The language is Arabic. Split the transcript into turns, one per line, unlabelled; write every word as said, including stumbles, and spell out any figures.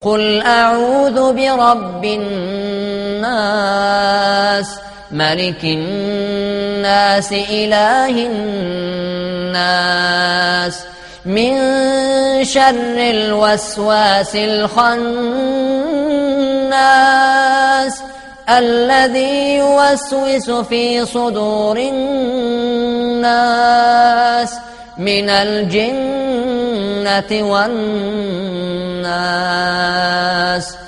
قل أعوذ برب الناس ملك الناس إله الناس من شر الوسواس الخناس الذي يوسوس في صدور الناس من الجنة والناس.